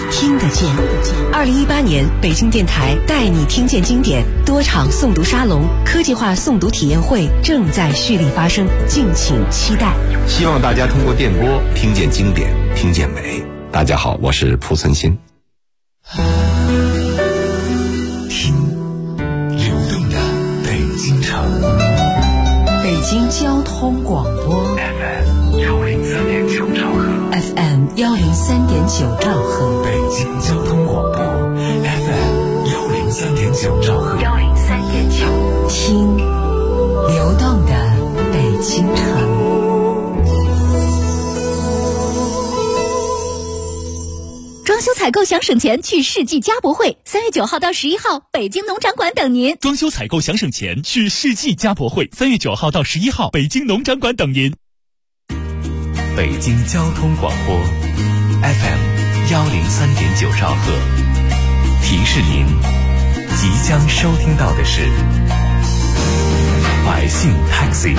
听得见。2018年，北京电台带你听见经典多场诵读沙龙、科技化诵读体验会正在蓄力发生，敬请期待。 希望大家通过电波听见经典，听见美。大家好，我是蒲存昕。 听流动的北京城， 北京交通广播 FM103.9兆赫 ，FM103.9兆赫， 北京交通广播 FM103.9兆赫 ，103.9，听流动的北京城。 装修采购想省钱，去世纪家博会，3月9号到11号，北京农场馆等您。 装修采购想省钱，去世纪家博会，3月9号到11号，北京农场馆等您。 北京交通广播 FM103.9兆赫，提示您即将收听到的是百姓 Taxi。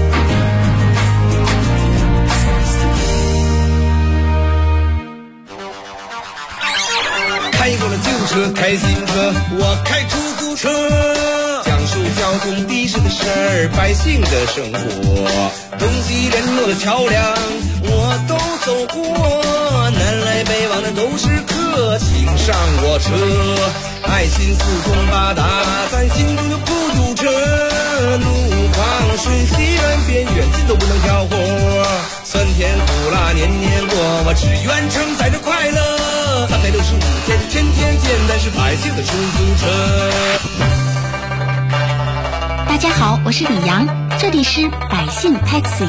开过了旧车，开新车，我开出租车，讲述交通的士的事儿，百姓的生活，东西联络的桥梁我都走过，南来北往的都是客，请上我车，爱心四通八达，咱心中就不堵车，路旁顺西远边远近都不能挑活，酸甜苦辣年年过，我只愿承载着快乐，365天天天见，但是百姓的出租车。 大家好，我是李阳，这里是百姓 Taxi。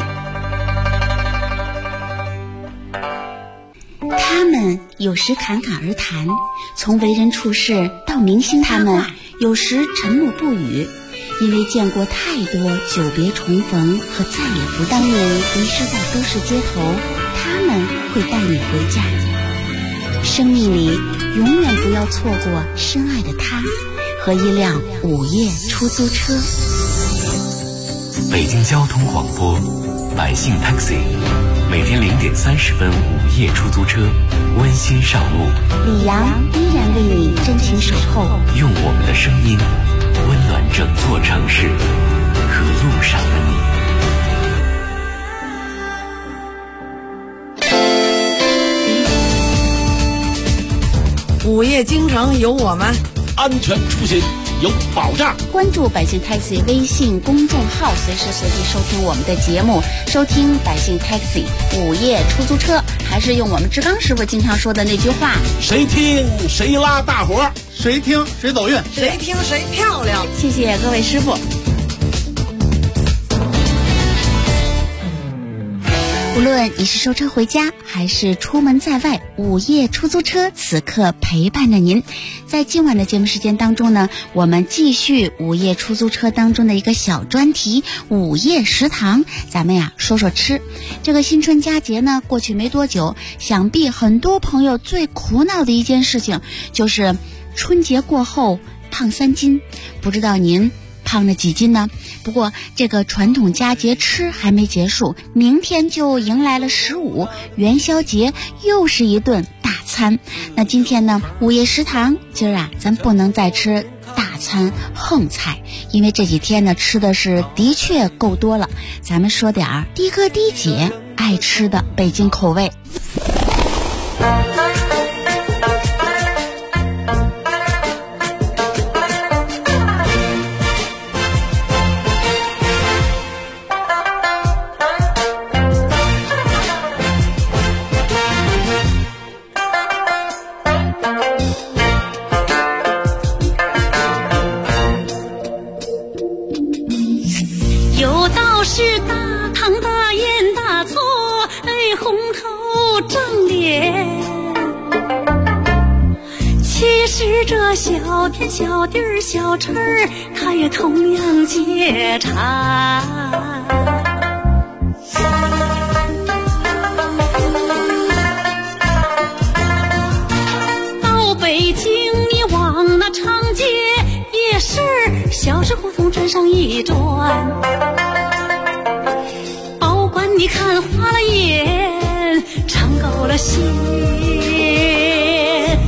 他们有时侃侃而谈，从为人处事到明星他们有时沉默不语，因为见过太多久别重逢和再也不当你迷失在都市街头，他们会带你回家。生命里永远不要错过深爱的他和一辆午夜出租车。 北京交通广播百姓 Taxi， 每天0点30分午夜出租车温馨上路， 李阳依然为你真情守候， 用我们的声音温暖整座城市和路上的你。 午夜京城有我们， 安全出行有保障。 关注百姓 Taxi 微信公众号，随时随地收听我们的节目，收听百姓 Taxi 午夜出租车。还是用我们志刚师傅经常说的那句话： 谁听谁拉大活， 谁听谁走运， 谁听谁漂亮。 谢谢各位师傅。无论你是收车回家还是出门在外，午夜出租车此刻陪伴着您。在今晚的节目时间当中呢，我们继续午夜出租车当中的一个小专题午夜食堂，咱们呀说说吃。这个新春佳节呢过去没多久，想必很多朋友最苦恼的一件事情就是春节过后胖3斤，不知道您胖了几斤呢？不过这个传统佳节吃还没结束，明天就迎来了15元宵节，又是一顿大餐。那今天呢，午夜食堂今儿啊，咱不能再吃大餐横菜，因为这几天呢吃的是的确够多了。咱们说点儿的哥的姐爱吃的北京口味。 有道是大汤大盐大醋，红头正脸。其实这小甜小地儿小吃儿，它也同样解馋。到北京你往那长街夜市小吃胡同转上一转，保管你看花了眼，尝够了鲜，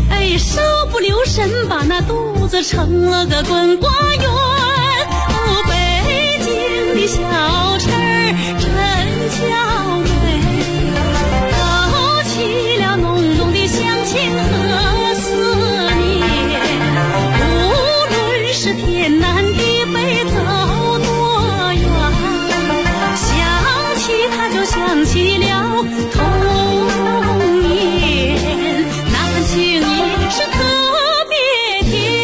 那肚子成了个滚瓜圆。哦，北京的小吃真娇美，勾起了浓浓的乡情和思念。无论是天南地北走多远，想起它就想起了童年，那份情谊是特别甜。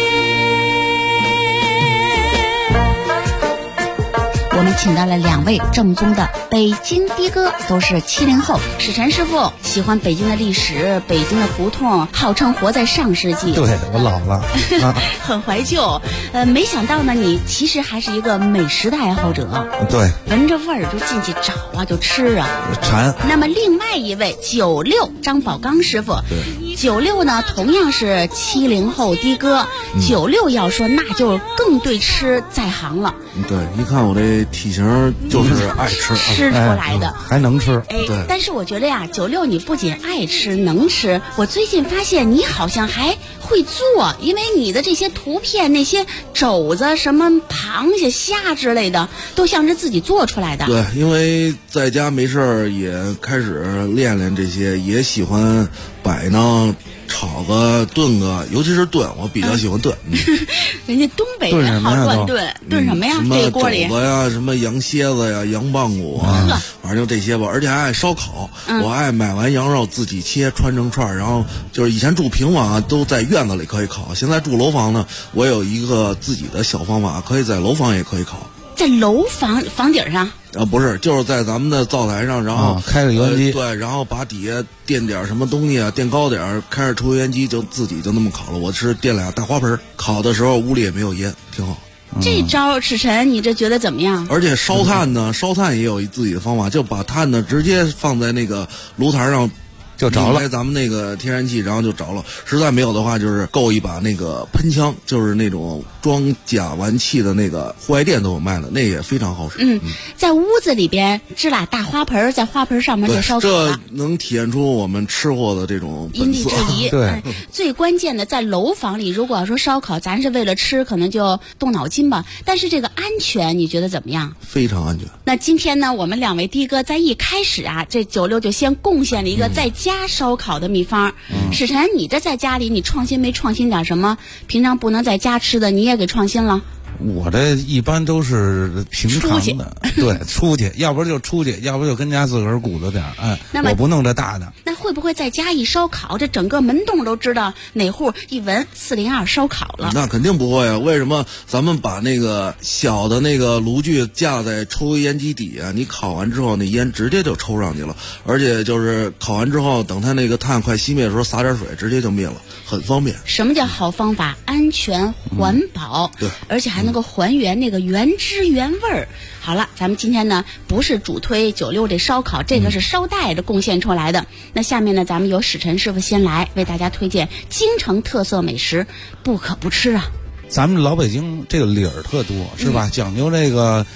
我们请到了2位正宗的北京的哥，都是70后。史晨师傅喜欢北京的历史，北京的胡同，号称活在上世纪。 对，我老了， 很怀旧。没想到呢，你其实还是一个美食的爱好者。 对， 闻着味儿就进去找啊，就吃啊， 馋。 那么另外一位96张宝刚师傅，96呢同样是70后的哥，96要说那就更对吃在行了。 对，一看我这体型就是爱吃， 吃出来的， 还能吃。 对， 但是我觉得呀，96你不仅爱吃能吃，我最近发现你好像还会做，因为你的这些图片，那些肘子、什么螃蟹、虾之类的，都像是自己做出来的。 对，因为在家没事儿也开始练练这些，也喜欢摆弄。炒个炖个，尤其是炖，我比较喜欢炖。 人家东北人好乱炖，炖什么呀？这锅里什么肘子呀，什么羊蝎子呀，羊棒骨啊，反正就这些吧。而且还爱烧烤，我爱买完羊肉自己切，穿成串，然后就是以前住平房啊，都在院子里可以烤，现在住楼房呢，我有一个自己的小方法，可以在楼房也可以烤。 在楼房顶上？ 不是，就是在咱们的灶台上，然后开个油烟机， 对，然后把底下垫点什么东西啊，垫高点，开着抽油烟机就自己就那么烤了。我是垫俩大花盆，烤的时候屋里也没有烟，挺好。 这招史晨，你这觉得怎么样？ 而且烧炭呢，烧炭也有自己的方法，就把炭呢直接放在那个炉台上。 就着了， 咱们那个天然气，然后就着了。实在没有的话，就是购一把那个喷枪，就是那种装甲烷气的那个户外店都有卖的，那也非常好使。 在屋子里边支俩大花盆，在花盆上面就烧烤了， 这能体现出我们吃货的这种因地制宜。 对， 最关键的在楼房里，如果要说烧烤，咱是为了吃，可能就动脑筋吧。但是这个安全，你觉得怎么样？ 非常安全。 那今天呢，我们2位的哥在一开始啊，这96就先贡献了一个在家烧烤的秘方。史晨，你这在家里你创新没创新点什么？平常不能在家吃的，你也给创新了？ 我这一般都是平常的，对，出去，要不就出去，要不就跟家自个儿鼓捣点我不弄这大的。 那会不会在家一烧烤，这整个门洞都知道哪户一闻402烧烤了？ 那肯定不会啊！为什么咱们把那个小的那个炉具架在抽油烟机底下，你烤完之后那烟直接就抽上去了，而且就是烤完之后，等它那个炭快熄灭的时候撒点水，直接就灭了，很方便。 什么叫好方法？安全环保， 对， 而且还能够还原那个原汁原味儿。好了，咱们今天呢不是主推96这烧烤，这个是捎带着贡献出来的。那下面呢，咱们由史晨师傅先来为大家推荐京城特色美食，不可不吃啊。 咱们老北京这个理儿特多，是吧？讲究这个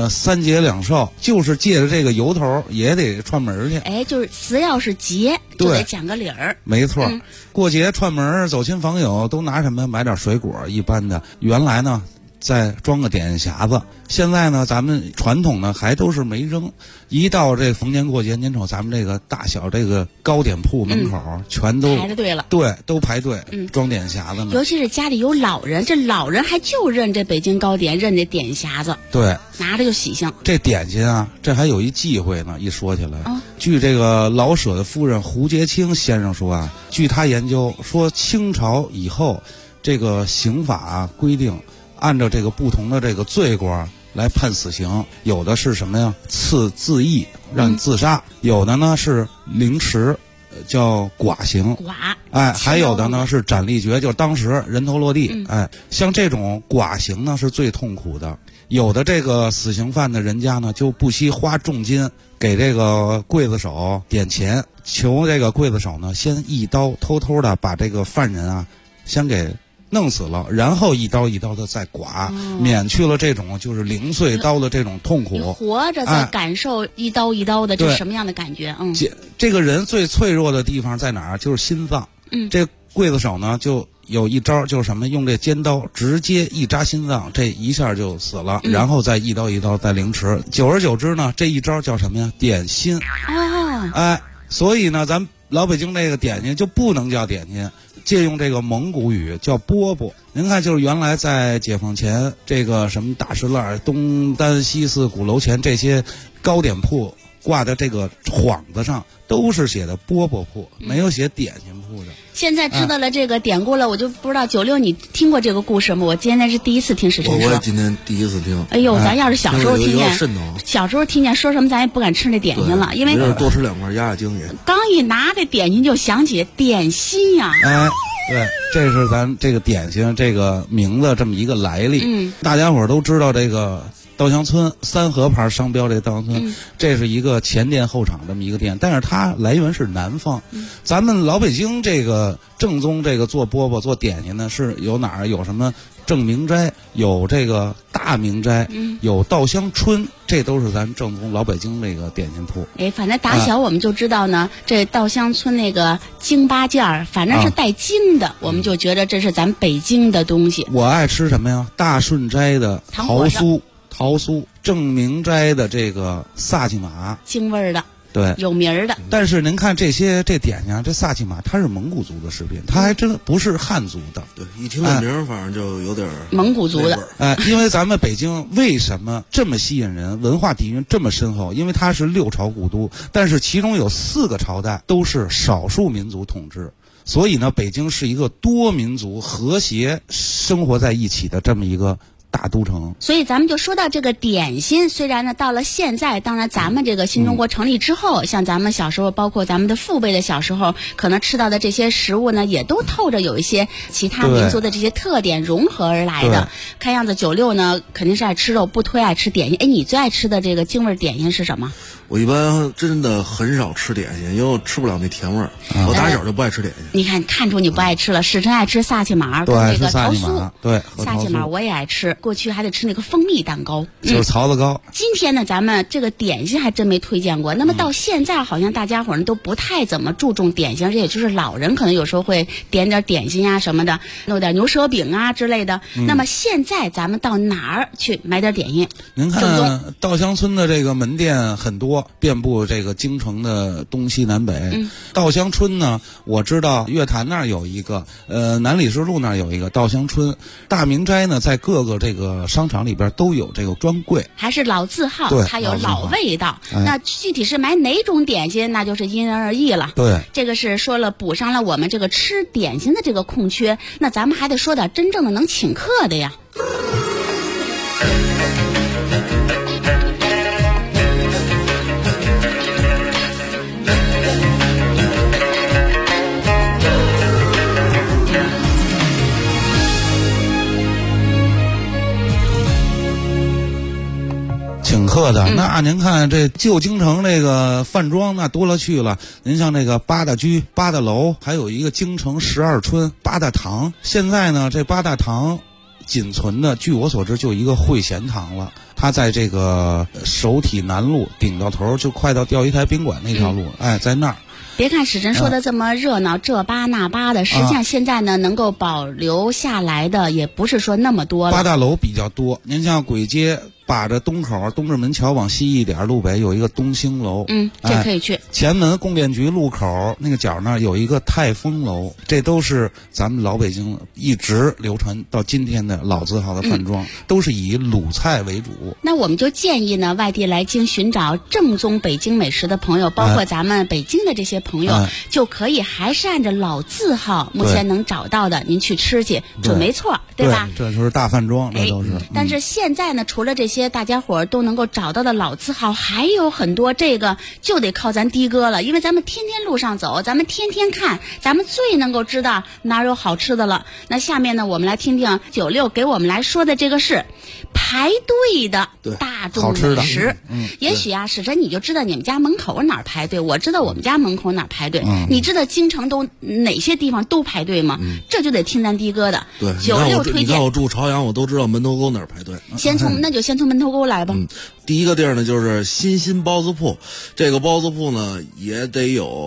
3节2寿，就是借着这个由头也得串门去。 就是只要是节就得讲个理儿。 没错，过节串门走亲访友都拿什么？买点水果，一般的。原来呢再装个点心匣子，现在呢咱们传统呢还都是没扔。一到这逢年过节，您瞅咱们这个大小这个糕点铺门口全都排着队了， 对，都排队装点匣子呢。 尤其是家里有老人，这老人还就认这北京糕点，认这点匣子， 对， 拿着就喜庆。 这点心啊，这还有一忌讳呢。一说起来，据这个老舍的夫人胡洁清先生说啊，据他研究说，清朝以后这个刑法规定，按照这个不同的这个罪过来判死刑，有的是什么呀？赐自缢，让你自杀；有的呢是凌迟，叫剐刑。还有的呢是斩立决，就当时人头落地。像这种剐刑呢是最痛苦的。有的这个死刑犯的人家呢，就不惜花重金给这个刽子手点钱，求这个刽子手呢先一刀偷偷的把这个犯人啊先给弄死了，然后一刀一刀的再剐，免去了这种就是零碎刀的这种痛苦。 你活着在感受一刀一刀的这什么样的感觉？这个人最脆弱的地方在哪儿？就是心脏。这刽子手呢就有一招就是什么，用这尖刀直接一扎心脏，这一下就死了，然后再一刀一刀再凌迟。久而久之呢，这一招叫什么呀？点心。所以呢，咱老北京这个点心就不能叫点心，借用这个蒙古语叫饽饽。您看，就是原来在解放前，这个什么大石栏、东单西四鼓楼前这些糕点铺挂的这个幌子上都是写的饽饽铺，没有写点心铺的。 现在知道了这个典故了，我就不知道96你听过这个故事吗？我今天是第一次听史晨说。 我也今天第一次听。 哎呦，咱要是小时候听见，小时候听见说什么，咱也不敢吃那点心了，因为多吃2块压压惊也。 刚一拿这点心就想起点心呀。 对，这是咱这个点心这个名字这么一个来历。大家伙都知道这个稻香村3合牌商标，这稻香村，这是一个前店后厂这么一个店，但是它来源是南方。咱们老北京这个正宗这个做饽饽做点心呢，是有哪儿有什么正明斋，有这个大明斋，有稻香村，这都是咱正宗老北京这个点心铺。 反正打小我们就知道呢，这稻香村那个京八件儿，反正是带金的，我们就觉得这是咱北京的东西。 我爱吃什么呀？大顺斋的桃酥，正明斋的这个萨其马， 京味儿的， 对， 有名儿的。 但是您看这点心啊，这萨其马它是蒙古族的食品，它还真不是汉族的。 对，一听这名反正就有点蒙古族的。 因为咱们北京为什么这么吸引人，文化底蕴这么深厚？因为它是6朝古都，但是其中有4个朝代都是少数民族统治。所以呢，北京是一个多民族和谐生活在一起的这么一个大都城。 所以咱们就说到这个点心，虽然呢到了现在，当然咱们这个新中国成立之后，像咱们小时候，包括咱们的父辈的小时候，可能吃到的这些食物呢，也都透着有一些其他民族的这些特点融合而来的。看样子96呢肯定是爱吃肉，不忒爱吃点心。你最爱吃的这个京味点心是什么？ 我一般真的很少吃点心，因为我吃不了那甜味儿。我打小就不爱吃点心。 你看出你不爱吃了。史晨爱吃萨其马跟那个桃酥。 对， 萨其马我也爱吃。过去还得吃那个蜂蜜蛋糕， 就是槽子糕。 今天呢，咱们这个点心还真没推荐过。那么到现在，好像大家伙儿都不太怎么注重点心，而且也就是老人可能有时候会点点点心啊什么的，弄点牛舌饼啊之类的。那么现在咱们到哪儿去买点点心？ 您看稻香村的这个门店很多，遍布这个京城的东西南北。稻香村呢，我知道月坛那儿有一个，南礼士路那儿有一个稻香村。大明斋呢，在各个这个商场里边都有这个专柜， 还是老字号，它有老味道。那具体是买哪种点心，那就是因人而异了。 对， 这个是说了补上了我们这个吃点心的这个空缺。那咱们还得说点真正的能请客的呀。 请客的，那您看这旧京城这个饭庄那多了去了。您像这个八大居、八大楼，还有一个京城12村、八大堂。现在呢，这八大堂仅存的，据我所知就一个汇贤堂了。它在这个首体南路顶到头，就快到钓鱼台宾馆那条路，在那儿。 别看史晨说的这么热闹，这八那八的，实际上现在呢，能够保留下来的也不是说那么多了。 八大楼比较多，您像簋街把着东口东直门桥往西一点，路北有一个东兴楼， 这可以去。 前门供电局路口那个角那儿有一个泰丰楼，这都是咱们老北京一直流传到今天的老字号的饭庄，都是以鲁菜为主。 那我们就建议呢，外地来京寻找正宗北京美食的朋友，包括咱们北京的这些朋友，就可以还是按照老字号目前能找到的，您去吃去，准没错，对吧？ 这就是大饭庄，这都是。 但是现在呢，除了这些大家伙都能够找到的老字号，还有很多，这个就得靠咱的哥了，因为咱们天天路上走，咱们天天看，咱们最能够知道哪有好吃的了。那下面呢，我们来听听96给我们来说的这个是排队的大众美食。也许啊，史晨你就知道你们家门口哪儿排队，我知道我们家门口哪儿排队。你知道京城都哪些地方都排队吗？这就得听咱的哥的。 对 ，96推荐。 你看我住朝阳，我都知道门头沟哪儿排队。 那就先从门头沟来吧。 第一个地儿呢就是新包子铺，这个包子铺呢也得有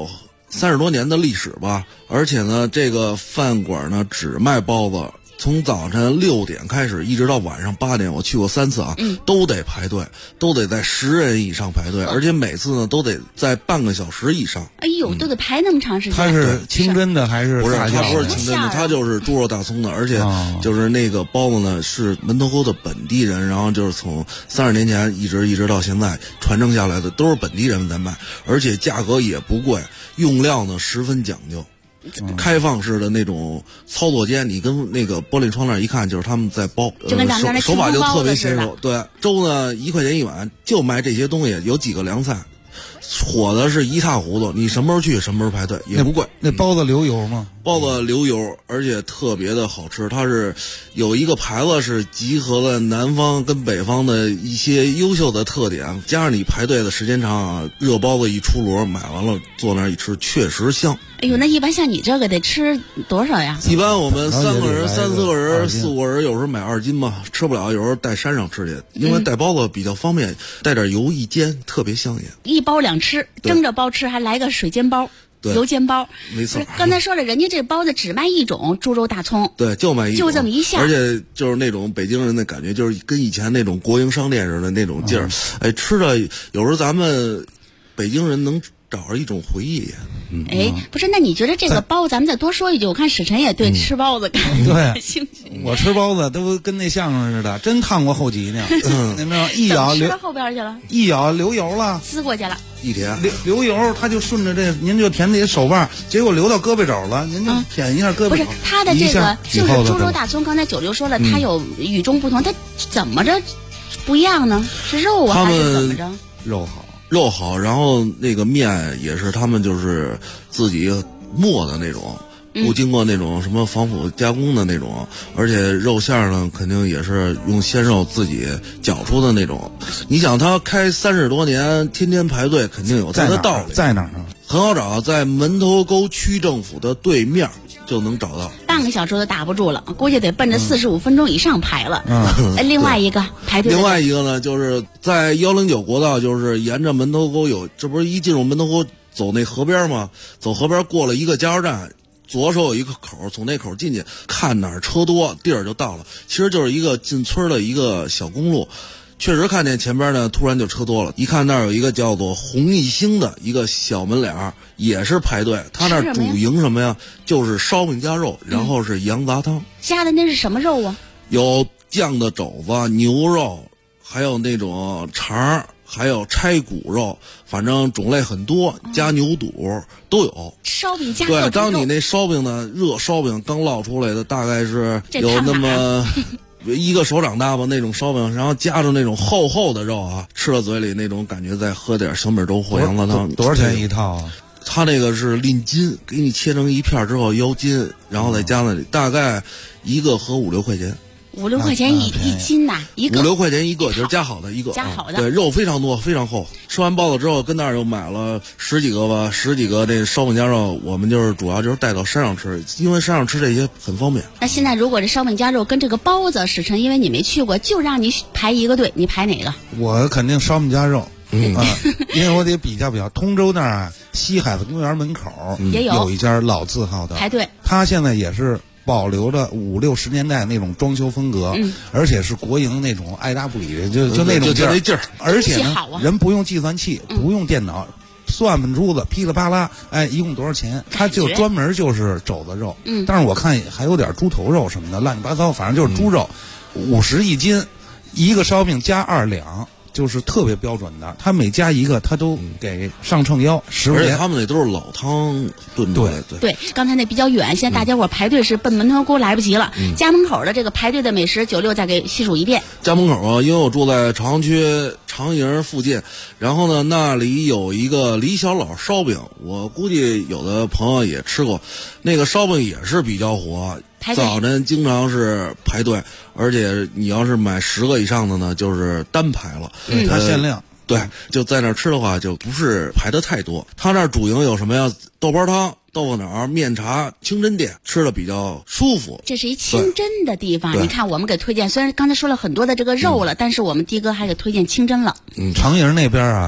30多年的历史吧，而且呢，这个饭馆呢只卖包子。从早晨6点开始，一直到晚上8点，我去过3次啊，都得排队，都得在10人以上排队，而且每次呢都得在半个小时以上。 哎呦，都得排那么长时间。 它是清真的还是不是？ 大它酱不是清真的，它就是猪肉大葱的，而且就是那个包子呢是门头沟的本地人，然后就是从30年前一直到现在传承下来的，都是本地人在卖，而且价格也不贵，用料呢十分讲究。开放式的那种操作间，你跟那个玻璃窗那一看，就是他们在包， 就跟咱们那手法就特别娴熟。对，粥呢1块钱1碗，就卖这些东西，有几个凉菜，火的是一塌糊涂。你什么时候去，什么时候排队，也不贵。 那包子流油吗？ 包子流油，而且特别的好吃。它是有一个牌子是集合了南方跟北方的一些优秀的特点，加上你排队的时间长啊，热包子一出炉，买完了坐那儿一吃，确实香。 哎呦，那一般像你这个得吃多少呀？ 一般我们3个人、3、4个人、4、5个人，有时候买2斤吧，吃不了，有时候带山上吃去，因为带包子比较方便，带点油一煎，特别香也。 一包2吃，蒸着包吃，还来个水煎包。油煎包， 没错。 刚才说了，人家这包子只卖一种猪肉大葱， 对，就卖一种， 就这么一下， 而且就是那种北京人的感觉，就是跟以前那种国营商店似的那种劲儿。哎，吃的有时候咱们北京人能找着一种回忆。 哎，不是，那你觉得这个包，咱们再多说一句，我看史晨也对吃包子感兴趣。 我吃包子都跟那相声似的，真烫过后脊呢。那没有一咬吃到后边去了， 一咬流油了， 滋过去了。 一舔流油，他就顺着这，您就舔你手腕，结果流到胳膊肘了，您就舔一下胳膊肘。 不是它的这个就是猪肉大葱，刚才96说了，它有与众不同，它怎么着不一样呢？是肉啊还是怎么着？ 肉好，然后那个面也是他们就是自己磨的那种，不经过那种什么防腐加工的那种，而且肉馅呢肯定也是用鲜肉自己绞出的那种。你想他开30多年，天天排队，肯定有它的道理。 在哪儿啊？ 很好找，在门头沟区政府的对面就能找到。 半个小时都打不住了，估计得奔着45分钟以上排了。另外一个排队。 另外一个呢，就是在109国道，就是沿着门头沟有，这不是一进入门头沟走那河边吗？走河边过了一个加油站。左手有一个口，从那口进去，看哪儿车多，地儿就到了。其实就是一个进村的一个小公路，确实看见前边呢，突然就车多了。一看那儿有一个叫做红一星的一个小门脸，也是排队。他那儿主营什么呀？就是烧饼夹肉，然后是羊杂汤。 加的那是什么肉啊？ 有酱的肘子、牛肉，还有那种肠。还有拆骨肉，反正种类很多，加牛肚都有。 烧饼加肉。 对，当你那烧饼呢，热烧饼刚烙出来的，大概是有那么一个手掌大吧那种烧饼，然后加上那种厚厚的肉啊，吃到嘴里那种感觉，再喝点小米粥或羊杂汤。 多少钱一套啊？ 他那个是拎斤，给你切成一片之后腰斤，然后再加那里，大概一个合5、6块钱。 5、6块钱一斤呐，一个 5、6块钱一个，就是加好的一个， 加好的。 对，肉非常多，非常厚。吃完包子之后，跟那儿又买了10几个吧，10几个这烧饼夹肉。我们就是主要就是带到山上吃，因为山上吃这些很方便。 那现在如果这烧饼夹肉跟这个包子，史晨，因为你没去过，就让你排一个队，你排哪个？ 我肯定烧饼夹肉。因为我得比较通州那儿啊，西海子公园门口也有一家老字号的排队， 他现在也是保留着50、60年代那种装修风格，而且是国营那种爱答不理，就那种劲儿，而且呢，人不用计算器，不用电脑，算盘珠子噼里啪啦，哎，一共多少钱？他就专门就是肘子肉，但是我看还有点猪头肉什么的，乱七八糟，反正就是猪肉，50一斤，一个烧饼加2两。就是特别标准的，他每加一个，他都给上秤腰，10块钱。 而且他们那都是老汤炖出来的。 对，刚才那比较远，现在大家伙排队是奔门头沟来不及了。家门口的这个排队的美食，96再给细数一遍。 家门口啊，因为我住在朝阳区长营附近，然后呢，那里有一个李小老烧饼，我估计有的朋友也吃过，那个烧饼也是比较火。早晨经常是排队，而且你要是买10个以上的呢，就是单排了。 它限量。 对，就在那儿吃的话，就不是排的太多。他那儿主营有什么呀？豆包汤、豆腐脑、面茶、清真店，吃的比较舒服。 这是一清真的地方，你看我们给推荐，虽然刚才说了很多的这个肉了，但是我们的哥还给推荐清真了。 长营那边啊，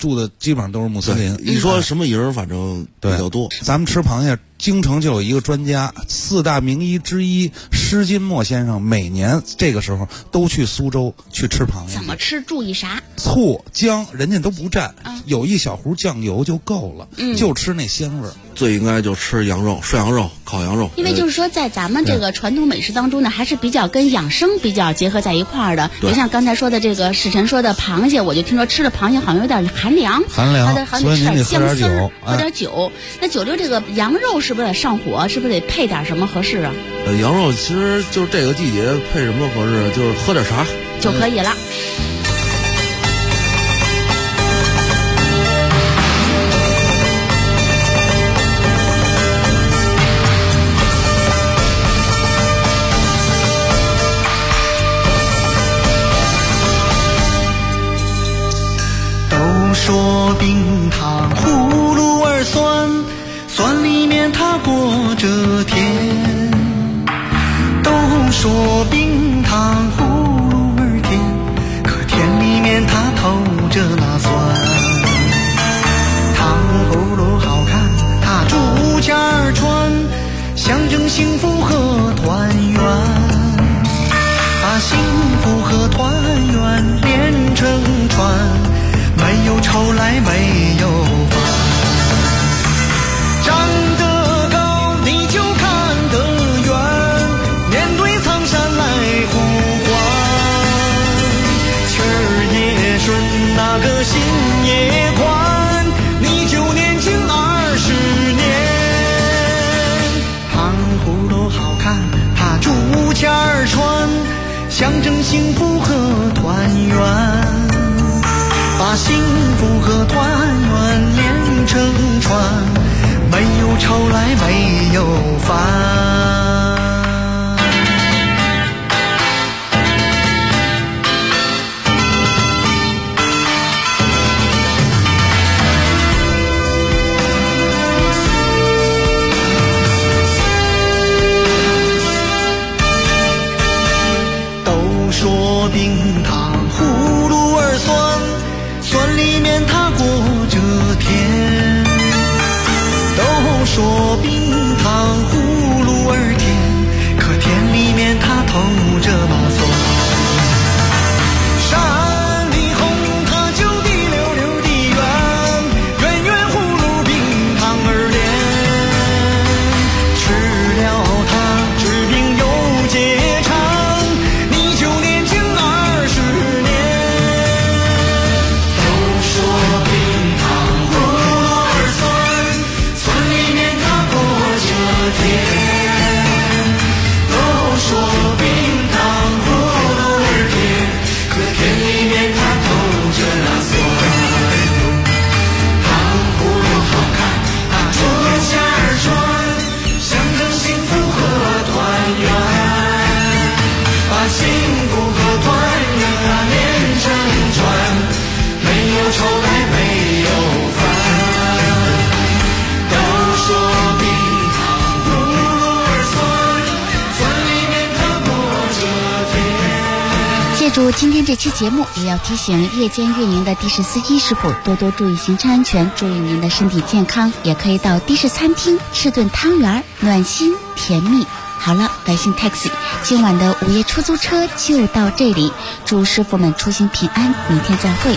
住的基本上都是穆斯林。 你说什么营反正比较多。 咱们吃螃蟹，京城就有一个专家，4大名医之一施金墨先生，每年这个时候都去苏州去吃螃蟹。 怎么吃？注意啥？ 醋、姜，人家都不蘸，有一小壶酱油就够了，就吃那鲜味儿。 最应该就吃羊肉、涮羊肉、烤羊肉。 因为就是说，在咱们这个传统美食当中呢，还是比较跟养生比较结合在一块儿的。别像刚才说的这个史晨说的螃蟹，我就听说吃了螃蟹好像有点寒凉，好像吃点姜丝儿，喝点酒。那九六这个羊肉是不是得上火？是不是得配点什么合适啊？ 羊肉其实就是这个季节配什么合适，就是喝点茶就可以了。 说冰糖葫芦儿酸，酸里面它裹着甜。都说冰糖葫芦儿甜，可甜里面它透着那酸。糖葫芦好看，它竹签儿穿，象征幸福和团圆。把幸福和团圆连成串，没有愁来没有烦，长得高你就看得远，面对苍山来呼唤。气儿也顺，那个心也宽，你就年轻20年。糖葫芦好看，它竹签儿穿，象征幸福和团圆。把幸福和团圆连成串，没有愁来没有烦。都说冰糖葫芦儿酸，酸里面它裹着甜。都说冰糖葫芦儿甜，可甜里面它透着那酸。山里红它就滴溜溜的圆，圆圆葫芦冰糖儿莲。吃了它治病又解馋，你就年轻20年。 借助今天这期节目，也要提醒夜间运营的的士司机师傅多多注意行车安全，注意您的身体健康。也可以到的士餐厅吃顿汤圆，暖心甜蜜。好了，百姓 taxi 今晚的午夜出租车就到这里，祝师傅们出行平安，明天再会。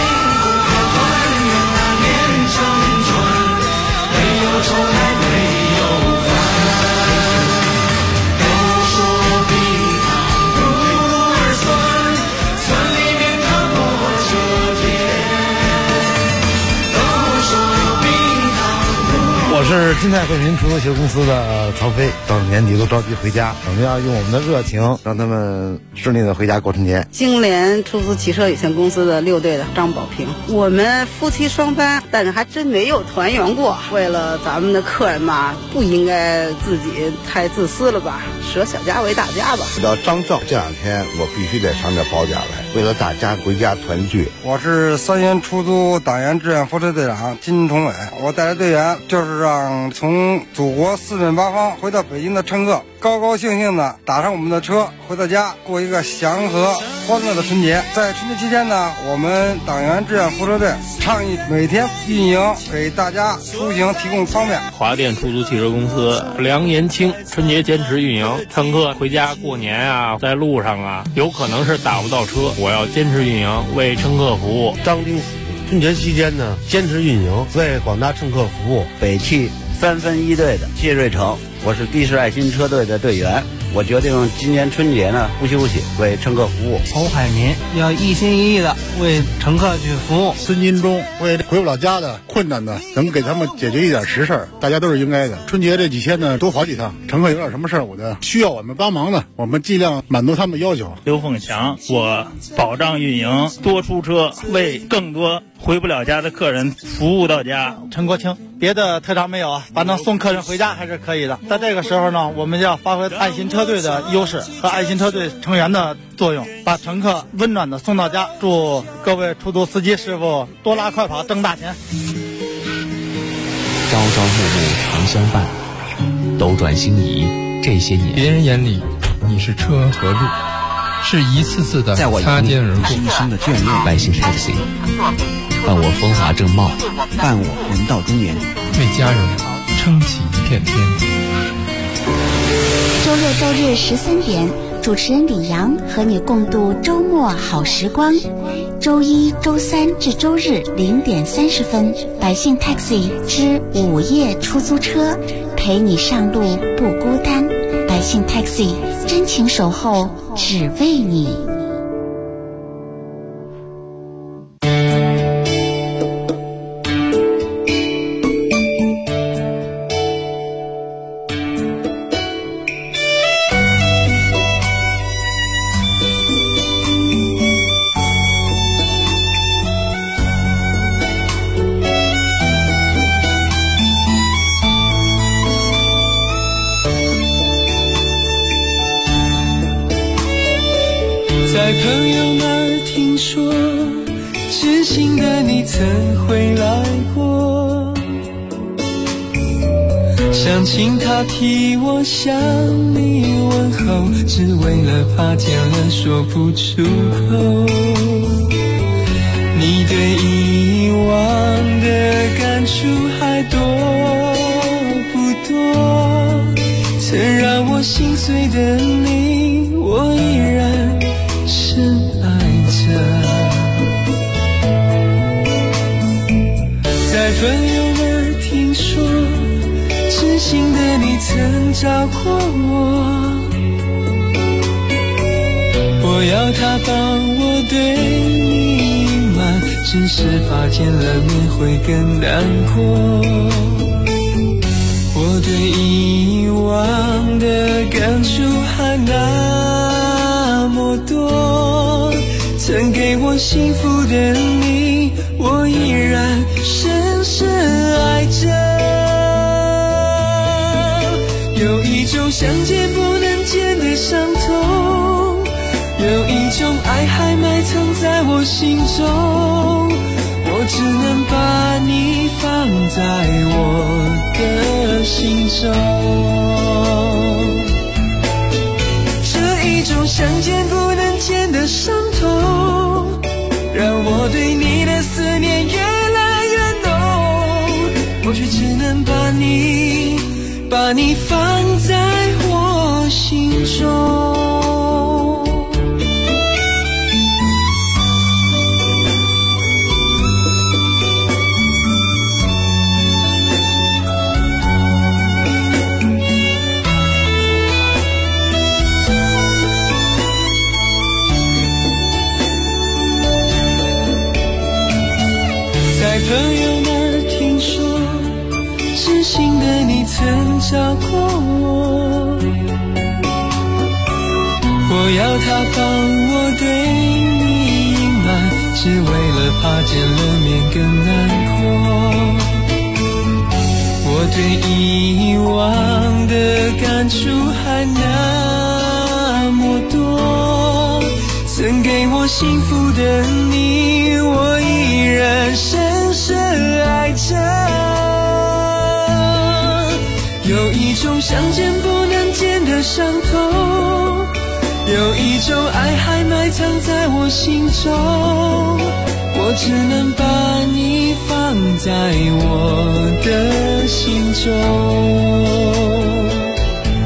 我是金泰惠民出租汽车公司的曹飞，到年底都着急回家，我们要用我们的热情让他们顺利的回家过春节。 京联出租汽车有限公司的6队的张宝平，我们夫妻双班，但是还真没有团圆过。为了咱们的客人嘛，不应该自己太自私了吧，舍小家为大家吧。 我叫张正，这2天我必须得上点保点来，为了大家回家团聚。 我是3元出租党员志愿扶持队长金崇伟，我带着队员就是让想从祖国四面八方回到北京的乘客，高高兴兴的打上我们的车，回到家过一个祥和欢乐的春节。在春节期间呢，我们党员志愿服务车队倡议每天运营，给大家出行提供方便。 华电出租汽车公司梁延清，春节坚持运营，乘客回家过年啊，在路上啊，有可能是打不到车，我要坚持运营，为乘客服务。 张丁喜，春节期间呢，坚持运营，为广大乘客服务。 北汽3分1队的谢瑞成，我是的士爱心车队的队员，我决定今年春节呢不休息，为乘客服务。 侯海民要一心一意的为乘客去服务。 孙金忠为回不了家的困难的，能给他们解决一点实事，大家都是应该的。春节这几天呢，多跑几趟，乘客有点什么事儿，我的需要我们帮忙的，我们尽量满足他们的要求。 刘凤强，我保障运营，多出车，为更多回不了家的客人服务到家。 陈国清，别的特长没有啊，反正送客人回家还是可以的。在这个时候呢，我们要发挥爱心车队的优势和爱心车队成员的作用，把乘客温暖的送到家。祝各位出租司机师傅多拉快跑，挣大钱。 朝朝暮暮常相伴，斗转星移这些年， 别人眼里你是车和路，是一次次的擦肩而过， 是一生的眷恋。百姓 taxi， 伴我风华正茂， 伴我人到中年， 为家人撑起一片天。 周六周日13点，主持人李阳和你共度周末好时光。周一、周三至周日0点30分，百姓 taxi 之午夜出租车，陪你上路不孤单。百姓 taxi 真情守候，只为你。 在朋友那儿听说，知心的你曾回来过，想请他替我向你问候，只为了怕见了说不出口。你对以往的感触还多不多？曾让我心碎的你，我依然深爱着。在朋友那儿听说，知心的你曾找过我，我要他帮我对你隐瞒，只是怕见了面会更难过。我对以往的感触还那么多，曾给我幸福的你，我依然深深爱着。有一种想见不能见的伤痛，有一种爱还埋藏在我心中，我只能把你放在我的心中。这一种想见不能见的伤痛，让我对你的思念越来越浓，我却只能把你放在我心中。在朋友那儿听说，知心的你曾找过我，我要他帮我对你隐瞒，只为了怕见了面更难过。我对以往的感触还那么多，曾给我幸福的你，我依然深深爱着。 的伤痛，有一种爱还埋藏在我心中，我只能把你放在我的心中。